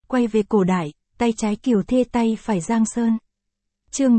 quay về cổ đại, tay trái Kiều Thê tay phải Giang Sơn. Chương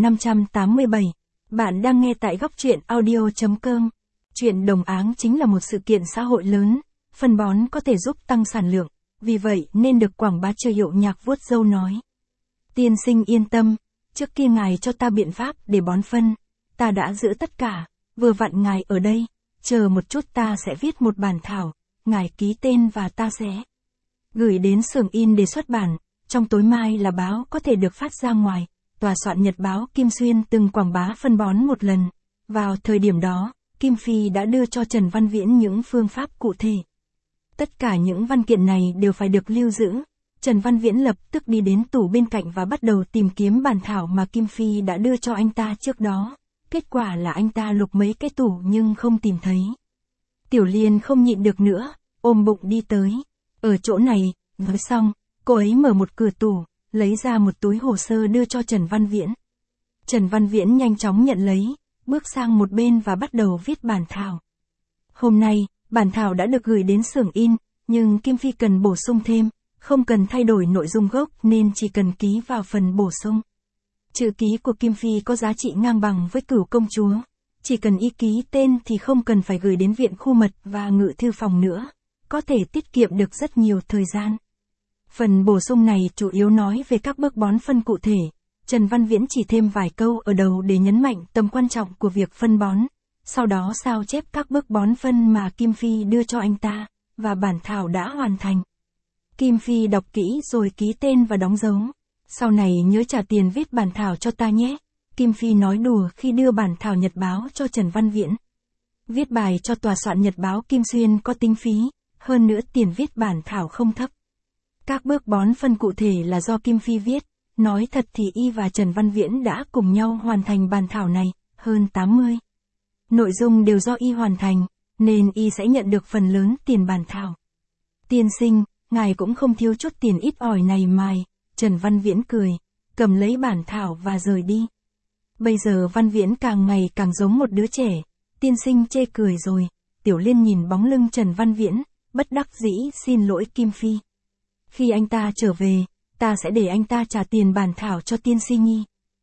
3587. Bạn đang nghe tại góc truyện audio.com. Chuyện đồng áng chính là một sự kiện xã hội lớn, phân bón có thể giúp tăng sản lượng, vì vậy nên được quảng bá chơi hiệu nhạc vuốt râu nói. Tiên sinh yên tâm, trước kia ngài cho ta biện pháp để bón phân, ta đã giữ tất cả, vừa vặn ngài ở đây, chờ một chút ta sẽ viết một bản thảo, ngài ký tên và ta sẽ gửi đến xưởng in để xuất bản, trong tối mai là báo có thể được phát ra ngoài. Tòa soạn nhật báo Kim Xuyên từng quảng bá phân bón một lần. Vào thời điểm đó, Kim Phi đã đưa cho Trần Văn Viễn những phương pháp cụ thể. Tất cả những văn kiện này đều phải được lưu giữ. Trần Văn Viễn lập tức đi đến tủ bên cạnh và bắt đầu tìm kiếm bản thảo mà Kim Phi đã đưa cho anh ta trước đó. Kết quả là anh ta lục mấy cái tủ nhưng không tìm thấy. Tiểu Liên không nhịn được nữa, ôm bụng đi tới. Ở chỗ này, nói xong, cô ấy mở một cửa tủ, lấy ra một túi hồ sơ đưa cho Trần Văn Viễn. Trần Văn Viễn nhanh chóng nhận lấy, bước sang một bên và bắt đầu viết bản thảo. Hôm nay, bản thảo đã được gửi đến xưởng in, nhưng Kim Phi cần bổ sung thêm, không cần thay đổi nội dung gốc nên chỉ cần ký vào phần bổ sung. Chữ ký của Kim Phi có giá trị ngang bằng với Cửu công chúa, chỉ cần y ký tên thì không cần phải gửi đến viện khu mật và ngự thư phòng nữa, có thể tiết kiệm được rất nhiều thời gian. Phần bổ sung này chủ yếu nói về các bước bón phân cụ thể. Trần Văn Viễn chỉ thêm vài câu ở đầu để nhấn mạnh tầm quan trọng của việc phân bón, sau đó sao chép các bước bón phân mà Kim Phi đưa cho anh ta, và bản thảo đã hoàn thành. Kim Phi đọc kỹ rồi ký tên và đóng dấu. Sau này nhớ trả tiền viết bản thảo cho ta nhé. Kim Phi nói đùa khi đưa bản thảo nhật báo cho Trần Văn Viễn. Viết bài cho tòa soạn nhật báo Kim Xuyên có tính phí, hơn nữa tiền viết bản thảo không thấp. Các bước bón phân cụ thể là do Kim Phi viết, nói thật thì y và Trần Văn Viễn đã cùng nhau hoàn thành bản thảo này, hơn 80. Nội dung đều do y hoàn thành, nên y sẽ nhận được phần lớn tiền bản thảo. Tiên sinh, ngài cũng không thiếu chút tiền ít ỏi này mài, Trần Văn Viễn cười, cầm lấy bản thảo và rời đi. Bây giờ Văn Viễn càng ngày càng giống một đứa trẻ, tiên sinh chê cười rồi, Tiểu Liên nhìn bóng lưng Trần Văn Viễn, bất đắc dĩ xin lỗi Kim Phi. Khi anh ta trở về, ta sẽ để anh ta trả tiền bản thảo cho tiên sinh nhi.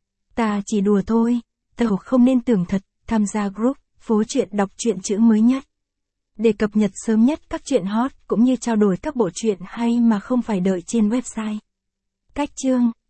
Ta chỉ đùa thôi, tàu không nên tưởng thật, tham gia group, phố truyện đọc truyện chữ mới nhất. Để cập nhật sớm nhất các truyện hot cũng như trao đổi các bộ truyện hay mà không phải đợi trên website. Cách chương